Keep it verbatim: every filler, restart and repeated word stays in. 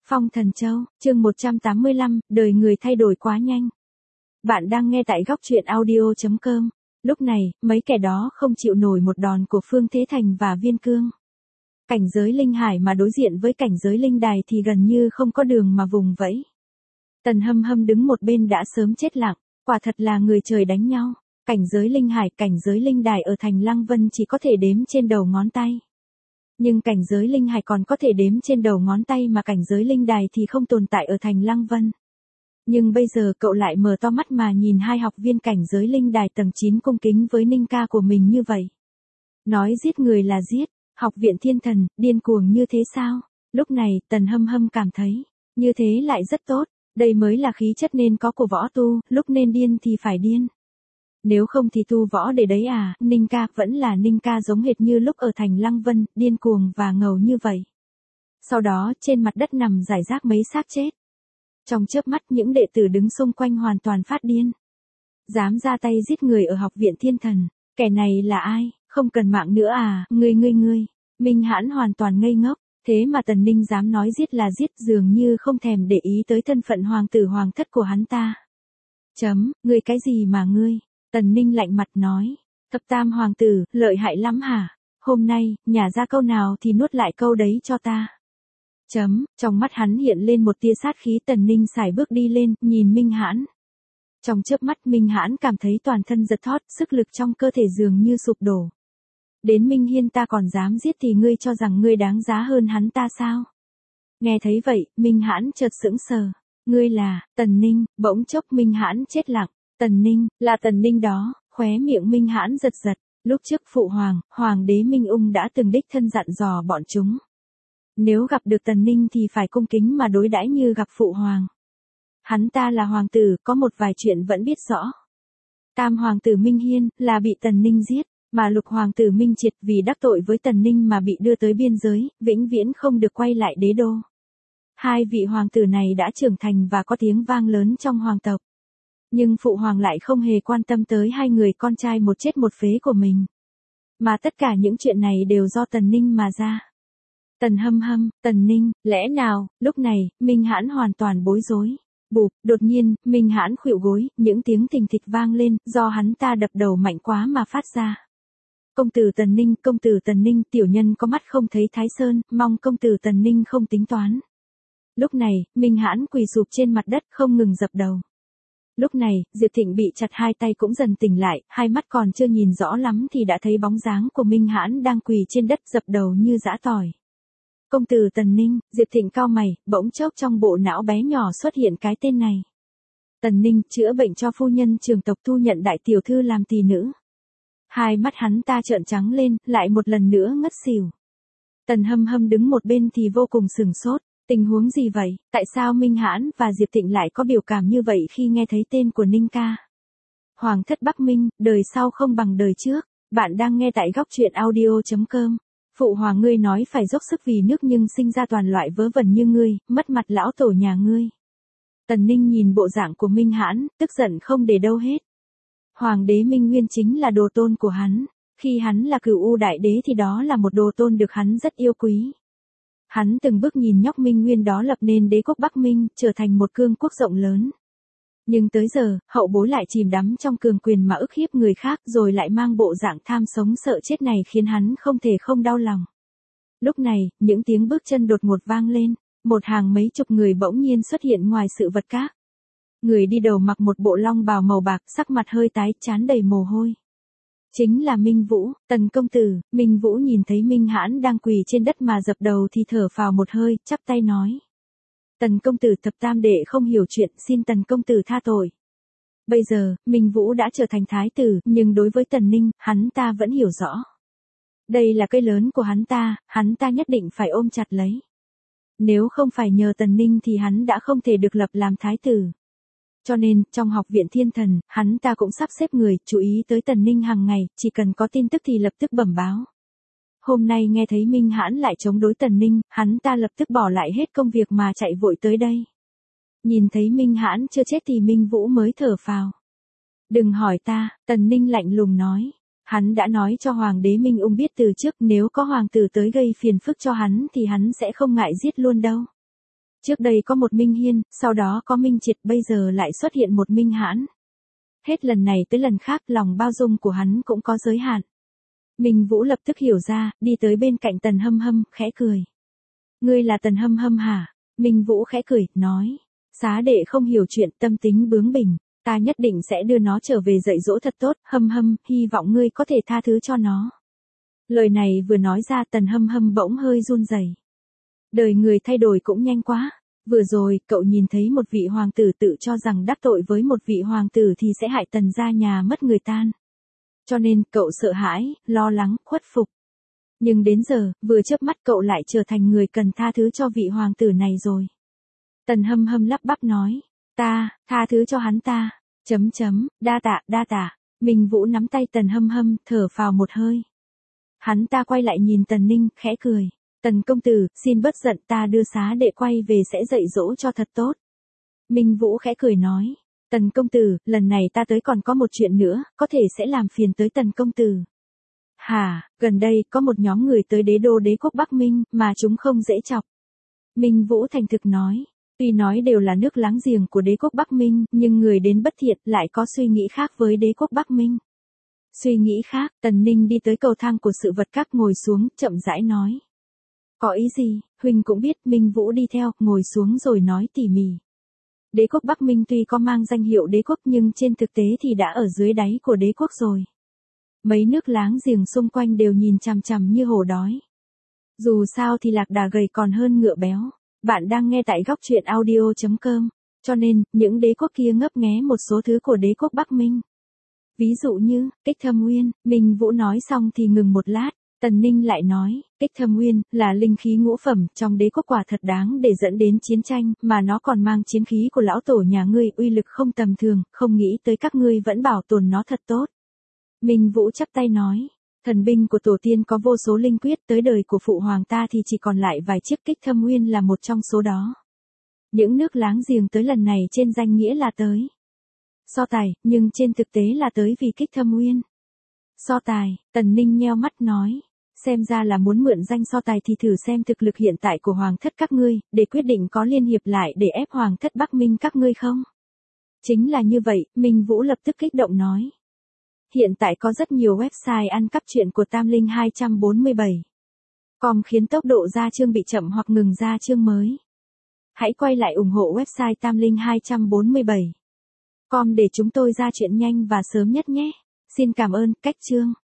Phong Thần Châu, chương một trăm tám mươi lăm, đời người thay đổi quá nhanh. Bạn đang nghe tại góc truyện audio chấm com. Lúc này, mấy kẻ đó không chịu nổi một đòn của Phương Thế Thành và Viên Cương. Cảnh giới linh hải mà đối diện với cảnh giới linh đài thì gần như không có đường mà vùng vẫy. Tần Hâm Hâm đứng một bên đã sớm chết lặng, quả thật là người trời đánh nhau. Cảnh giới linh hải, cảnh giới linh đài ở thành Lăng Vân chỉ có thể đếm trên đầu ngón tay. Nhưng cảnh giới linh hải còn có thể đếm trên đầu ngón tay mà cảnh giới linh đài thì không tồn tại ở thành Lăng Vân. Nhưng bây giờ cậu lại mở to mắt mà nhìn hai học viên cảnh giới linh đài tầng chín cung kính với Ninh ca của mình như vậy. Nói giết người là giết, học viện thiên thần, điên cuồng như thế sao? Lúc này Tần Hâm Hâm cảm thấy, như thế lại rất tốt, đây mới là khí chất nên có của võ tu, lúc nên điên thì phải điên. Nếu không thì tu võ để đấy à, Ninh ca vẫn là Ninh ca giống hệt như lúc ở thành Lăng Vân, điên cuồng và ngầu như vậy. Sau đó trên mặt đất nằm rải rác mấy xác chết. Trong chớp mắt những đệ tử đứng xung quanh hoàn toàn phát điên. Dám ra tay giết người ở học viện thiên thần, kẻ này là ai, không cần mạng nữa à, ngươi ngươi ngươi. Minh Hãn hoàn toàn ngây ngốc, thế mà Tần Ninh dám nói giết là giết, dường như không thèm để ý tới thân phận hoàng tử hoàng thất của hắn ta. Chấm, ngươi cái gì mà ngươi? Tần Ninh lạnh mặt nói, thập tam hoàng tử, lợi hại lắm hả? Hôm nay, nhả ra câu nào thì nuốt lại câu đấy cho ta. Chấm, trong mắt hắn hiện lên một tia sát khí. Tần Ninh sải bước đi lên, nhìn Minh Hãn. Trong chớp mắt Minh Hãn cảm thấy toàn thân giật thót, sức lực trong cơ thể dường như sụp đổ. Đến Minh Hiên ta còn dám giết thì ngươi cho rằng ngươi đáng giá hơn hắn ta sao? Nghe thấy vậy, Minh Hãn chợt sững sờ. Ngươi là, Tần Ninh, bỗng chốc Minh Hãn chết lặng. Tần Ninh, là Tần Ninh đó, khóe miệng Minh Hãn giật giật, lúc trước phụ hoàng, hoàng đế Minh Ung đã từng đích thân dặn dò bọn chúng. Nếu gặp được Tần Ninh thì phải cung kính mà đối đãi như gặp phụ hoàng. Hắn ta là hoàng tử, có một vài chuyện vẫn biết rõ. Tam hoàng tử Minh Hiên, là bị Tần Ninh giết, mà lục hoàng tử Minh Triệt vì đắc tội với Tần Ninh mà bị đưa tới biên giới, vĩnh viễn không được quay lại đế đô. Hai vị hoàng tử này đã trưởng thành và có tiếng vang lớn trong hoàng tộc. Nhưng phụ hoàng lại không hề quan tâm tới hai người con trai một chết một phế của mình. Mà tất cả những chuyện này đều do Tần Ninh mà ra. Tần Hâm Hâm, Tần Ninh, lẽ nào? Lúc này, Minh Hãn hoàn toàn bối rối. Bụp, đột nhiên, Minh Hãn khuỵu gối, những tiếng thình thịch vang lên, do hắn ta đập đầu mạnh quá mà phát ra. Công tử Tần Ninh, công tử Tần Ninh, tiểu nhân có mắt không thấy Thái Sơn, mong công tử Tần Ninh không tính toán. Lúc này, Minh Hãn quỳ sụp trên mặt đất không ngừng dập đầu. Lúc này, Diệp Thịnh bị chặt hai tay cũng dần tỉnh lại, hai mắt còn chưa nhìn rõ lắm thì đã thấy bóng dáng của Minh Hãn đang quỳ trên đất dập đầu như giã tỏi. Công tử Tần Ninh, Diệp Thịnh cau mày, bỗng chốc trong bộ não bé nhỏ xuất hiện cái tên này. Tần Ninh, chữa bệnh cho phu nhân trường tộc, thu nhận đại tiểu thư làm tỳ nữ. Hai mắt hắn ta trợn trắng lên, lại một lần nữa ngất xỉu. Tần Hâm Hâm đứng một bên thì vô cùng sửng sốt. Tình huống gì vậy? Tại sao Minh Hãn và Diệp Thịnh lại có biểu cảm như vậy khi nghe thấy tên của Ninh ca? Hoàng thất Bắc Minh, đời sau không bằng đời trước. Bạn đang nghe tại góc truyện audio chấm com. Phụ hoàng ngươi nói phải dốc sức vì nước nhưng sinh ra toàn loại vớ vẩn như ngươi, mất mặt lão tổ nhà ngươi. Tần Ninh nhìn bộ dạng của Minh Hãn, tức giận không để đâu hết. Hoàng đế Minh Nguyên chính là đồ tôn của hắn. Khi hắn là Cửu U đại đế thì đó là một đồ tôn được hắn rất yêu quý. Hắn từng bước nhìn nhóc Minh Nguyên đó lập nên đế quốc Bắc Minh, trở thành một cương quốc rộng lớn. Nhưng tới giờ, hậu bối lại chìm đắm trong cường quyền mà ức hiếp người khác rồi lại mang bộ dạng tham sống sợ chết này khiến hắn không thể không đau lòng. Lúc này, những tiếng bước chân đột ngột vang lên, một hàng mấy chục người bỗng nhiên xuất hiện ngoài sự vật các. Người đi đầu mặc một bộ long bào màu bạc, sắc mặt hơi tái, trán đầy mồ hôi. Chính là Minh Vũ, Tần công tử. Minh Vũ nhìn thấy Minh Hãn đang quỳ trên đất mà dập đầu thì thở phào một hơi, chắp tay nói. Tần công tử, thập tam đệ không hiểu chuyện, xin Tần công tử tha tội. Bây giờ, Minh Vũ đã trở thành thái tử, nhưng đối với Tần Ninh, hắn ta vẫn hiểu rõ. Đây là cây lớn của hắn ta, hắn ta nhất định phải ôm chặt lấy. Nếu không phải nhờ Tần Ninh thì hắn đã không thể được lập làm thái tử. Cho nên, trong học viện thiên thần, hắn ta cũng sắp xếp người, chú ý tới Tần Ninh hàng ngày, chỉ cần có tin tức thì lập tức bẩm báo. Hôm nay nghe thấy Minh Hãn lại chống đối Tần Ninh, hắn ta lập tức bỏ lại hết công việc mà chạy vội tới đây. Nhìn thấy Minh Hãn chưa chết thì Minh Vũ mới thở phào. Đừng hỏi ta, Tần Ninh lạnh lùng nói. Hắn đã nói cho Hoàng đế Minh Ung biết từ trước, nếu có hoàng tử tới gây phiền phức cho hắn thì hắn sẽ không ngại giết luôn đâu. Trước đây có một Minh Hiên, sau đó có Minh Triệt, bây giờ lại xuất hiện một Minh Hãn. Hết lần này tới lần khác lòng bao dung của hắn cũng có giới hạn. Minh Vũ lập tức hiểu ra, đi tới bên cạnh Tần Hâm Hâm, khẽ cười. Ngươi là Tần Hâm Hâm hả? Minh Vũ khẽ cười, nói. Xá đệ không hiểu chuyện, tâm tính bướng bỉnh, ta nhất định sẽ đưa nó trở về dạy dỗ thật tốt, Hâm Hâm, hy vọng ngươi có thể tha thứ cho nó. Lời này vừa nói ra Tần Hâm Hâm bỗng hơi run rẩy. Đời người thay đổi cũng nhanh quá. Vừa rồi, cậu nhìn thấy một vị hoàng tử tự cho rằng đắc tội với một vị hoàng tử thì sẽ hại Tần gia nhà mất người tan. Cho nên, cậu sợ hãi, lo lắng, khuất phục. Nhưng đến giờ, vừa chớp mắt cậu lại trở thành người cần tha thứ cho vị hoàng tử này rồi. Tần Hâm Hâm lắp bắp nói, ta, tha thứ cho hắn ta, chấm chấm, đa tạ, đa tạ. Minh Vũ nắm tay Tần Hâm Hâm, thở phào một hơi. Hắn ta quay lại nhìn Tần Ninh, khẽ cười. Tần công tử, xin bớt giận, ta đưa xá đệ quay về sẽ dạy dỗ cho thật tốt. Minh Vũ khẽ cười nói. Tần công tử, lần này ta tới còn có một chuyện nữa, có thể sẽ làm phiền tới Tần công tử. Hả, gần đây có một nhóm người tới đế đô đế quốc Bắc Minh, mà chúng không dễ chọc. Minh Vũ thành thực nói. Tuy nói đều là nước láng giềng của đế quốc Bắc Minh, nhưng người đến bất thiện lại có suy nghĩ khác với đế quốc Bắc Minh. Suy nghĩ khác, Tần Ninh đi tới cầu thang của sự vật các ngồi xuống, chậm rãi nói. Có ý gì, Huỳnh cũng biết. Minh Vũ đi theo, ngồi xuống rồi nói tỉ mỉ. Đế quốc Bắc Minh tuy có mang danh hiệu đế quốc nhưng trên thực tế thì đã ở dưới đáy của đế quốc rồi. Mấy nước láng giềng xung quanh đều nhìn chằm chằm như hổ đói. Dù sao thì lạc đà gầy còn hơn ngựa béo. Bạn đang nghe tại góc truyện audio chấm com. Cho nên, những đế quốc kia ngấp nghé một số thứ của đế quốc Bắc Minh. Ví dụ như, Kích Thâm Uyên. Minh Vũ nói xong thì ngừng một lát. Tần Ninh lại nói, Kích Thâm Uyên là linh khí ngũ phẩm trong đế quốc quả thật đáng để dẫn đến chiến tranh, mà nó còn mang chiến khí của lão tổ nhà ngươi, uy lực không tầm thường, không nghĩ tới các ngươi vẫn bảo tồn nó thật tốt. Minh Vũ chắp tay nói, thần binh của tổ tiên có vô số linh quyết, tới đời của phụ hoàng ta thì chỉ còn lại vài chiếc, Kích Thâm Uyên là một trong số đó. Những nước láng giềng tới lần này trên danh nghĩa là tới so tài, nhưng trên thực tế là tới vì Kích Thâm Uyên. So tài, Tần Ninh nheo mắt nói. Xem ra là muốn mượn danh so tài thì thử xem thực lực hiện tại của hoàng thất các ngươi, để quyết định có liên hiệp lại để ép hoàng thất Bắc Minh các ngươi không? Chính là như vậy, Minh Vũ lập tức kích động nói. Hiện tại có rất nhiều website ăn cắp truyện của Tam Linh hai bốn bảy. Com khiến tốc độ ra chương bị chậm hoặc ngừng ra chương mới. Hãy quay lại ủng hộ website Tam Linh hai bốn bảy. Com để chúng tôi ra chuyện nhanh và sớm nhất nhé. Xin cảm ơn, cách chương.